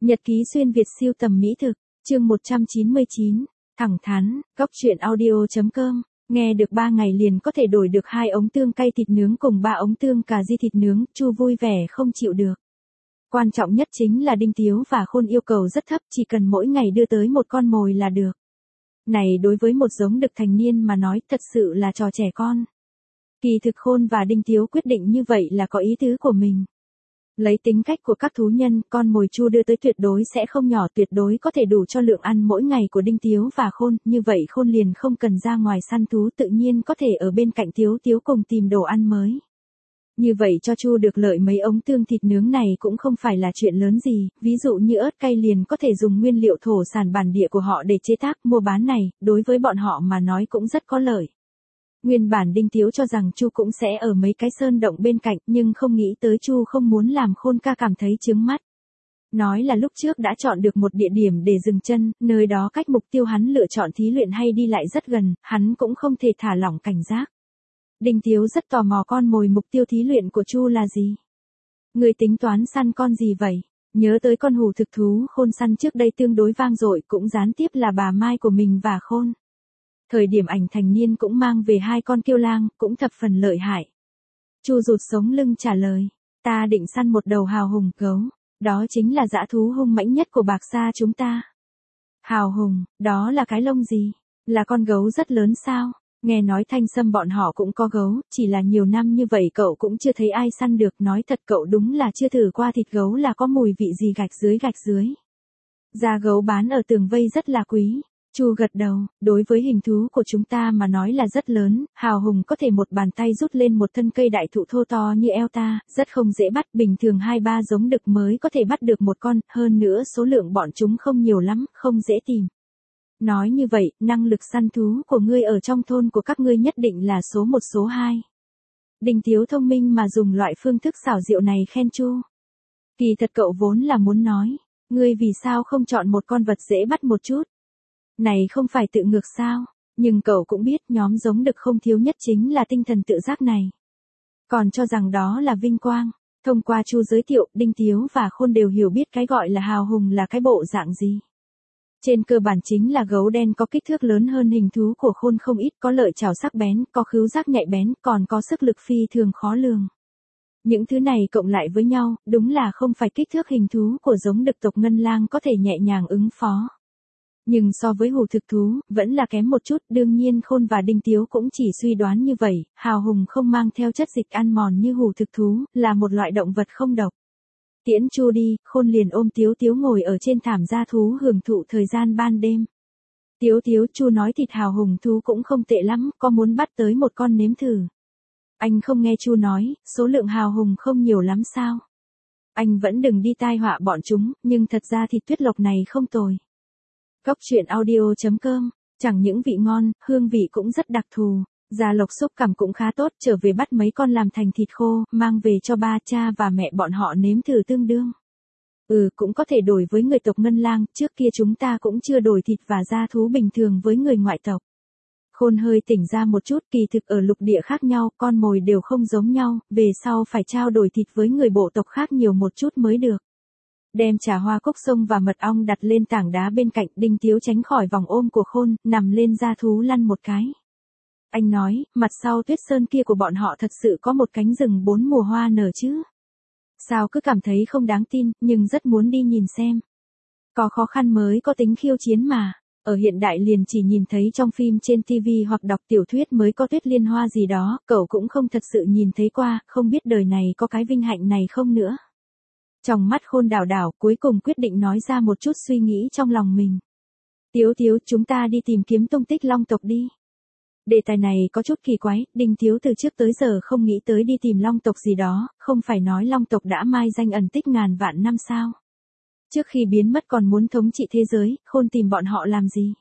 Nhật ký xuyên Việt siêu tầm mỹ thực, chương 199, thẳng thắn, góc truyện audio.com, nghe được 3 ngày liền có thể đổi được 2 ống tương cay thịt nướng cùng 3 ống tương cà ri thịt nướng, Chu vui vẻ không chịu được. Quan trọng nhất chính là Đinh Tiếu và Khôn yêu cầu rất thấp, chỉ cần mỗi ngày đưa tới một con mồi là được. Này đối với một giống đực thành niên mà nói thật sự là trò trẻ con. Kỳ thực Khôn và Đinh Tiếu quyết định như vậy là có ý tứ của mình. Lấy tính cách của các thú nhân, con mồi Chu đưa tới tuyệt đối sẽ không nhỏ, tuyệt đối có thể đủ cho lượng ăn mỗi ngày của Đinh Tiếu và Khôn, như vậy Khôn liền không cần ra ngoài săn thú, tự nhiên có thể ở bên cạnh Tiếu cùng tìm đồ ăn mới. Như vậy cho Chu được lợi mấy ống tương thịt nướng này cũng không phải là chuyện lớn gì, ví dụ như ớt cay liền có thể dùng nguyên liệu thổ sản bản địa của họ để chế tác, mua bán này, đối với bọn họ mà nói cũng rất có lợi. Nguyên bản Đinh Tiếu cho rằng Chu cũng sẽ ở mấy cái sơn động bên cạnh, nhưng không nghĩ tới Chu không muốn làm Khôn ca cảm thấy chướng mắt. Nói là lúc trước đã chọn được một địa điểm để dừng chân, nơi đó cách mục tiêu hắn lựa chọn thí luyện hay đi lại rất gần, hắn cũng không thể thả lỏng cảnh giác. Đinh Tiếu rất tò mò con mồi mục tiêu thí luyện của Chu là gì. Người tính toán săn con gì vậy? Nhớ tới con hủ thực thú Khôn săn trước đây tương đối vang dội, cũng gián tiếp là bà Mai của mình và Khôn. Thời điểm ảnh thành niên cũng mang về 2 con kiêu lang, cũng thập phần lợi hại. Chu rụt sống lưng trả lời, ta định săn một đầu hào hùng gấu, đó chính là dã thú hung mãnh nhất của Bạc Sa chúng ta. Hào hùng, đó là cái lông gì? Là con gấu rất lớn sao? Nghe nói Thanh Sâm bọn họ cũng có gấu, chỉ là nhiều năm như vậy cậu cũng chưa thấy ai săn được, nói thật cậu đúng là chưa thử qua thịt gấu là có mùi vị gì gạch dưới. Da gấu bán ở tường vây rất là quý. Chu gật đầu, đối với hình thú của chúng ta mà nói là rất lớn, hào hùng có thể một bàn tay rút lên một thân cây đại thụ thô to như eo ta, rất không dễ bắt, bình thường 2-3 giống đực mới có thể bắt được một con, hơn nữa số lượng bọn chúng không nhiều lắm, không dễ tìm. Nói như vậy, năng lực săn thú của ngươi ở trong thôn của các ngươi nhất định là số 1 số 2. Đinh Tiếu thông minh mà dùng loại phương thức xảo diệu này khen Chu. Kỳ thật cậu vốn là muốn nói, ngươi vì sao không chọn một con vật dễ bắt một chút. Này không phải tự ngược sao, nhưng cậu cũng biết nhóm giống đực không thiếu nhất chính là tinh thần tự giác này. Còn cho rằng đó là vinh quang, thông qua Chu giới thiệu, Đinh Tiếu và Khôn đều hiểu biết cái gọi là hào hùng là cái bộ dạng gì. Trên cơ bản chính là gấu đen có kích thước lớn hơn hình thú của Khôn không ít, có lợi chảo sắc bén, có khứu giác nhạy bén, còn có sức lực phi thường khó lường. Những thứ này cộng lại với nhau, đúng là không phải kích thước hình thú của giống đực tộc Ngân Lang có thể nhẹ nhàng ứng phó. Nhưng so với hủ thực thú, vẫn là kém một chút, đương nhiên Khôn và Đinh Tiếu cũng chỉ suy đoán như vậy, hào hùng không mang theo chất dịch ăn mòn như hủ thực thú, là một loại động vật không độc. Tiễn Chu đi, Khôn liền ôm Tiếu ngồi ở trên thảm gia thú hưởng thụ thời gian ban đêm. Tiếu, Chu nói thịt hào hùng thú cũng không tệ lắm, có muốn bắt tới một con nếm thử. Anh không nghe Chu nói, số lượng hào hùng không nhiều lắm sao? Anh vẫn đừng đi tai họa bọn chúng, nhưng thật ra thịt tuyết lộc này không tồi. Góc truyện audio.com, chẳng những vị ngon, hương vị cũng rất đặc thù, da lộc xúc cảm cũng khá tốt, trở về bắt mấy con làm thành thịt khô, mang về cho ba cha và mẹ bọn họ nếm thử tương đương. Cũng có thể đổi với người tộc Ngân Lang, trước kia chúng ta cũng chưa đổi thịt và da thú bình thường với người ngoại tộc. Khôn hơi tỉnh ra một chút, kỳ thực ở lục địa khác nhau, con mồi đều không giống nhau, về sau phải trao đổi thịt với người bộ tộc khác nhiều một chút mới được. Đem trà hoa cúc sông và mật ong đặt lên tảng đá bên cạnh, Đinh Tiếu tránh khỏi vòng ôm của Khôn, nằm lên da thú lăn một cái. Anh nói, mặt sau Tuyết Sơn kia của bọn họ thật sự có một cánh rừng 4 mùa hoa nở chứ? Sao cứ cảm thấy không đáng tin, nhưng rất muốn đi nhìn xem. Có khó khăn mới có tính khiêu chiến mà, ở hiện đại liền chỉ nhìn thấy trong phim trên TV hoặc đọc tiểu thuyết mới có tuyết liên hoa gì đó, cậu cũng không thật sự nhìn thấy qua, không biết đời này có cái vinh hạnh này không nữa. Trong mắt Khôn đảo, cuối cùng quyết định nói ra một chút suy nghĩ trong lòng mình. Tiếu, chúng ta đi tìm kiếm tung tích long tộc đi. Đề tài này có chút kỳ quái, Đinh Tiếu từ trước tới giờ không nghĩ tới đi tìm long tộc gì đó, không phải nói long tộc đã mai danh ẩn tích ngàn vạn năm sao. Trước khi biến mất còn muốn thống trị thế giới, Khôn tìm bọn họ làm gì?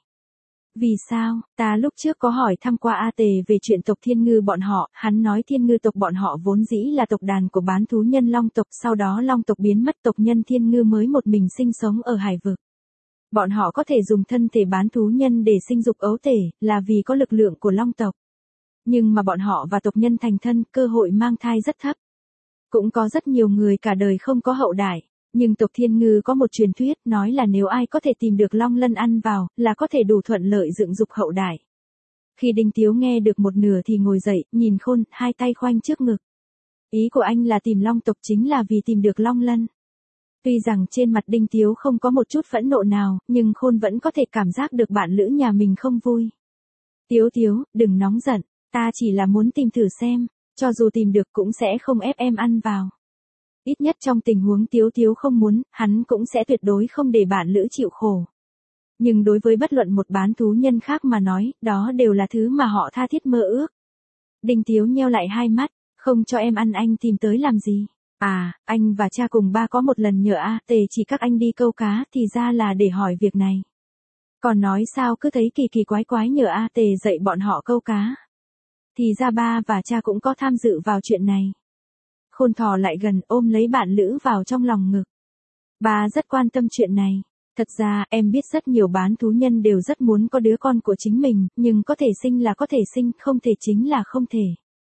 Vì sao, ta lúc trước có hỏi thăm qua A Tề về chuyện tộc Thiên Ngư bọn họ, hắn nói Thiên Ngư tộc bọn họ vốn dĩ là tộc đàn của bán thú nhân long tộc, sau đó long tộc biến mất, tộc nhân Thiên Ngư mới một mình sinh sống ở hải vực. Bọn họ có thể dùng thân thể bán thú nhân để sinh dục ấu tể, là vì có lực lượng của long tộc. Nhưng mà bọn họ và tộc nhân thành thân, cơ hội mang thai rất thấp. Cũng có rất nhiều người cả đời không có hậu đại. Nhưng tộc Thiên Ngư có một truyền thuyết nói là nếu ai có thể tìm được long lân ăn vào, là có thể đủ thuận lợi dựng dục hậu đại. Khi Đinh Tiếu nghe được một nửa thì ngồi dậy, nhìn Khôn, hai tay khoanh trước ngực. Ý của anh là tìm long tộc chính là vì tìm được long lân. Tuy rằng trên mặt Đinh Tiếu không có một chút phẫn nộ nào, nhưng Khôn vẫn có thể cảm giác được bạn lữ nhà mình không vui. Tiếu Tiếu, đừng nóng giận, ta chỉ là muốn tìm thử xem, cho dù tìm được cũng sẽ không ép em ăn vào. Ít nhất trong tình huống Tiếu Tiếu không muốn, hắn cũng sẽ tuyệt đối không để bạn lữ chịu khổ. Nhưng đối với bất luận một bán thú nhân khác mà nói, đó đều là thứ mà họ tha thiết mơ ước. Đinh Tiếu nheo lại hai mắt, không cho em ăn anh tìm tới làm gì? À, anh và cha cùng ba có một lần nhờ tề chỉ các anh đi câu cá thì ra là để hỏi việc này. Còn nói sao cứ thấy kỳ kỳ quái quái nhờ tề dạy bọn họ câu cá. Thì ra ba và cha cũng có tham dự vào chuyện này. Khôn thò lại gần ôm lấy bạn lữ vào trong lòng ngực. Ba rất quan tâm chuyện này. Thật ra em biết rất nhiều bán thú nhân đều rất muốn có đứa con của chính mình, nhưng có thể sinh là có thể sinh, không thể chính là không thể.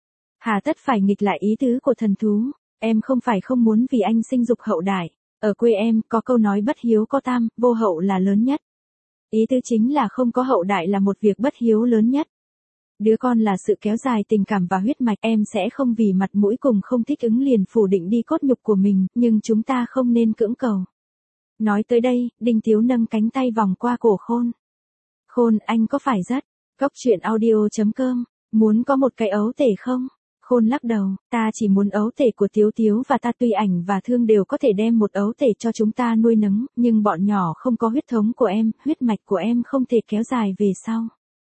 Hà tất phải nghịch lại ý tứ của thần thú. Em không phải không muốn vì anh sinh dục hậu đại. Ở quê em có câu nói bất hiếu có tam, vô hậu là lớn nhất. Ý tứ chính là không có hậu đại là một việc bất hiếu lớn nhất. Đứa con là sự kéo dài tình cảm và huyết mạch, em sẽ không vì mặt mũi cùng không thích ứng liền phủ định đi cốt nhục của mình, nhưng chúng ta không nên cưỡng cầu. Nói tới đây, Đinh Tiếu nâng cánh tay vòng qua cổ Khôn. Khôn, anh có phải rất, Cóc truyện audio.com, muốn có một cái ấu tể không? Khôn lắc đầu, ta chỉ muốn ấu tể của Tiếu Tiếu và ta, tuy ảnh và thương đều có thể đem một ấu tể cho chúng ta nuôi nấng, nhưng bọn nhỏ không có huyết thống của em, huyết mạch của em không thể kéo dài về sau.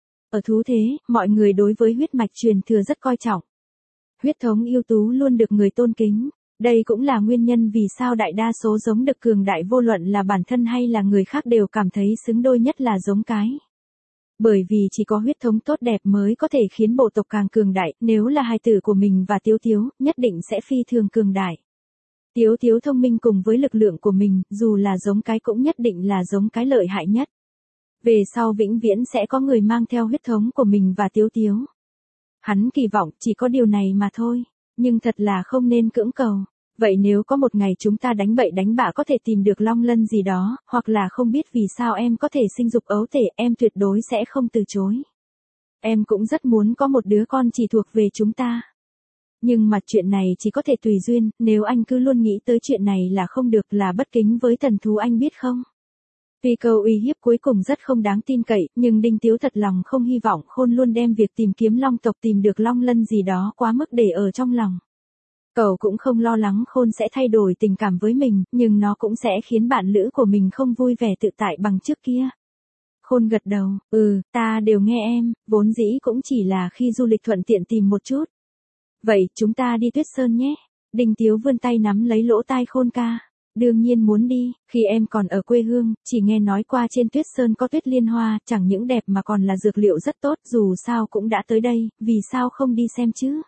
Ở thú thế, mọi người đối với huyết mạch truyền thừa rất coi trọng. Huyết thống ưu tú luôn được người tôn kính. Đây cũng là nguyên nhân vì sao đại đa số giống đực cường đại vô luận là bản thân hay là người khác đều cảm thấy xứng đôi nhất là giống cái. Bởi vì chỉ có huyết thống tốt đẹp mới có thể khiến bộ tộc càng cường đại, nếu là hài tử của mình và Tiếu Tiếu, nhất định sẽ phi thường cường đại. Tiếu Tiếu thông minh cùng với lực lượng của mình, dù là giống cái cũng nhất định là giống cái lợi hại nhất. Về sau vĩnh viễn sẽ có người mang theo huyết thống của mình và Tiếu Tiếu. Hắn kỳ vọng chỉ có điều này mà thôi, nhưng thật là không nên cưỡng cầu. Vậy nếu có một ngày chúng ta đánh bậy đánh bạ có thể tìm được long lân gì đó, hoặc là không biết vì sao em có thể sinh dục ấu tể, em tuyệt đối sẽ không từ chối. Em cũng rất muốn có một đứa con chỉ thuộc về chúng ta. Nhưng mà chuyện này chỉ có thể tùy duyên, nếu anh cứ luôn nghĩ tới chuyện này là không được, là bất kính với thần thú, anh biết không? Tuy câu uy hiếp cuối cùng rất không đáng tin cậy, nhưng Đinh Tiếu thật lòng không hy vọng Khôn luôn đem việc tìm kiếm long tộc tìm được long lân gì đó quá mức để ở trong lòng. Cậu cũng không lo lắng Khôn sẽ thay đổi tình cảm với mình, nhưng nó cũng sẽ khiến bạn lữ của mình không vui vẻ tự tại bằng trước kia. Khôn gật đầu, ta đều nghe em, vốn dĩ cũng chỉ là khi du lịch thuận tiện tìm một chút. Vậy chúng ta đi Tuyết Sơn nhé. Đinh Tiếu vươn tay nắm lấy lỗ tai Khôn ca. Đương nhiên muốn đi, khi em còn ở quê hương, chỉ nghe nói qua trên Tuyết Sơn có tuyết liên hoa, chẳng những đẹp mà còn là dược liệu rất tốt, dù sao cũng đã tới đây, vì sao không đi xem chứ?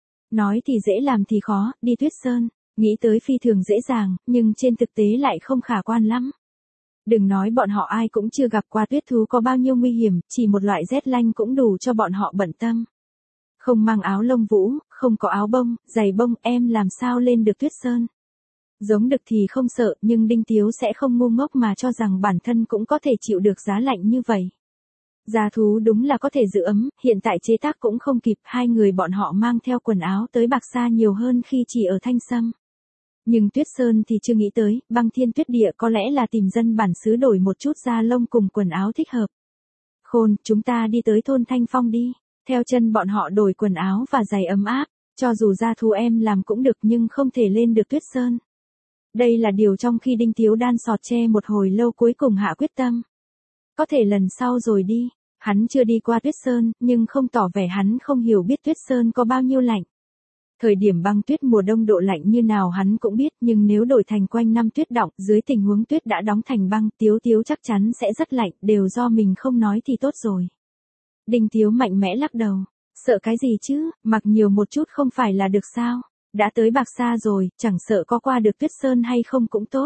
Nói thì dễ làm thì khó, đi Tuyết Sơn, nghĩ tới phi thường dễ dàng, nhưng trên thực tế lại không khả quan lắm. Đừng nói bọn họ ai cũng chưa gặp qua tuyết thú có bao nhiêu nguy hiểm, chỉ một loại rét lanh cũng đủ cho bọn họ bận tâm. Không mang áo lông vũ, không có áo bông, giày bông, em làm sao lên được Tuyết Sơn? Giống đực thì không sợ, nhưng Đinh Tiếu sẽ không ngu ngốc mà cho rằng bản thân cũng có thể chịu được giá lạnh như vậy. Gia thú đúng là có thể giữ ấm, hiện tại chế tác cũng không kịp, hai người bọn họ mang theo quần áo tới Bạc Sa nhiều hơn khi chỉ ở Thanh Sâm. Nhưng Tuyết Sơn thì chưa nghĩ tới, Băng Thiên Tuyết Địa có lẽ là tìm dân bản xứ đổi một chút da lông cùng quần áo thích hợp. Khôn, chúng ta đi tới thôn Thanh Phong đi, theo chân bọn họ đổi quần áo và giày ấm áp, cho dù gia thú em làm cũng được nhưng không thể lên được Tuyết Sơn. Đây là điều trong khi Đinh Tiếu đan sọt tre một hồi lâu cuối cùng hạ quyết tâm. Có thể lần sau rồi đi, hắn chưa đi qua Tuyết Sơn, nhưng không tỏ vẻ hắn không hiểu biết Tuyết Sơn có bao nhiêu lạnh. Thời điểm băng tuyết mùa đông độ lạnh như nào hắn cũng biết, nhưng nếu đổi thành quanh năm tuyết đọng, dưới tình huống tuyết đã đóng thành băng, Tiếu chắc chắn sẽ rất lạnh, đều do mình không nói thì tốt rồi. Đinh Tiếu mạnh mẽ lắc đầu, sợ cái gì chứ, mặc nhiều một chút không phải là được sao? Đã tới Bạc Sa rồi, chẳng sợ có qua được Tuyết Sơn hay không cũng tốt.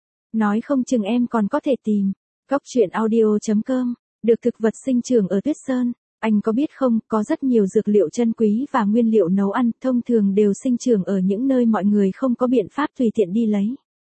Nói không chừng em còn có thể tìm. Cóc truyện audio.com, được thực vật sinh trưởng ở Tuyết Sơn. Anh có biết không, có rất nhiều dược liệu chân quý và nguyên liệu nấu ăn, thông thường đều sinh trưởng ở những nơi mọi người không có biện pháp tùy tiện đi lấy.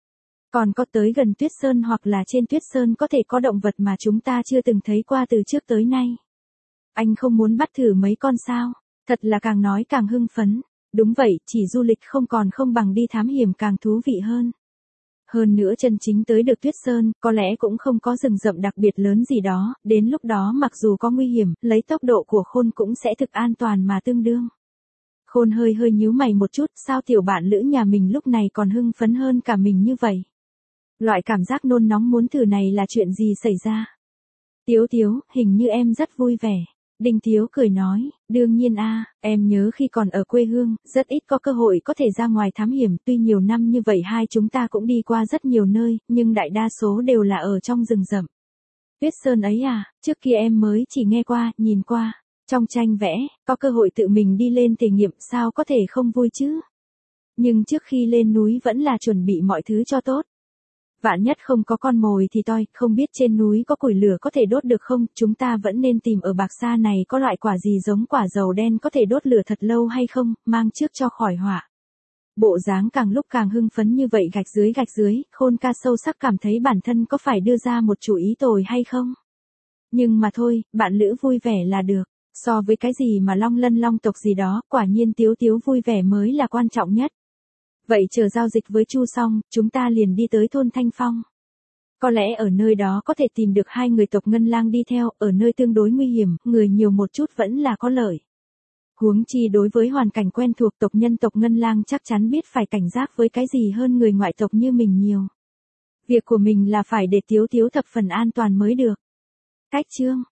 Còn có tới gần Tuyết Sơn hoặc là trên Tuyết Sơn có thể có động vật mà chúng ta chưa từng thấy qua từ trước tới nay. Anh không muốn bắt thử mấy con sao? Thật là càng nói càng hưng phấn. Đúng vậy, chỉ du lịch không bằng đi thám hiểm càng thú vị hơn. Hơn nữa chân chính tới được Tuyết Sơn, có lẽ cũng không có rừng rậm đặc biệt lớn gì đó, đến lúc đó mặc dù có nguy hiểm, lấy tốc độ của Khôn cũng sẽ thực an toàn mà tương đương. Khôn hơi nhíu mày một chút, sao tiểu bạn lữ nhà mình lúc này còn hưng phấn hơn cả mình như vậy? Loại cảm giác nôn nóng muốn thử này là chuyện gì xảy ra? Tiếu, hình như em rất vui vẻ. Đinh Tiếu cười nói, đương nhiên em nhớ khi còn ở quê hương, rất ít có cơ hội có thể ra ngoài thám hiểm, tuy nhiều năm như vậy hai chúng ta cũng đi qua rất nhiều nơi, nhưng đại đa số đều là ở trong rừng rậm. Tuyết Sơn ấy trước kia em mới chỉ nghe qua, nhìn qua, trong tranh vẽ, có cơ hội tự mình đi lên thể nghiệm sao có thể không vui chứ. Nhưng trước khi lên núi vẫn là chuẩn bị mọi thứ cho tốt. Vạn nhất không có con mồi thì toi, không biết trên núi có củi lửa có thể đốt được không, chúng ta vẫn nên tìm ở Bạc Sa này có loại quả gì giống quả dầu đen có thể đốt lửa thật lâu hay không, mang trước cho khỏi họa. Bộ dáng càng lúc càng hưng phấn như vậy gạch dưới, Khôn ca sâu sắc cảm thấy bản thân có phải đưa ra một chủ ý tồi hay không. Nhưng mà thôi, bạn lữ vui vẻ là được, so với cái gì mà long lân long tộc gì đó, quả nhiên Tiếu vui vẻ mới là quan trọng nhất. Vậy chờ giao dịch với Chu xong, chúng ta liền đi tới thôn Thanh Phong. Có lẽ ở nơi đó có thể tìm được hai người tộc Ngân Lang đi theo, ở nơi tương đối nguy hiểm, người nhiều một chút vẫn là có lợi. Huống chi đối với hoàn cảnh quen thuộc tộc nhân tộc Ngân Lang chắc chắn biết phải cảnh giác với cái gì hơn người ngoại tộc như mình nhiều. Việc của mình là phải để Tiếu thập phần an toàn mới được. Cách chương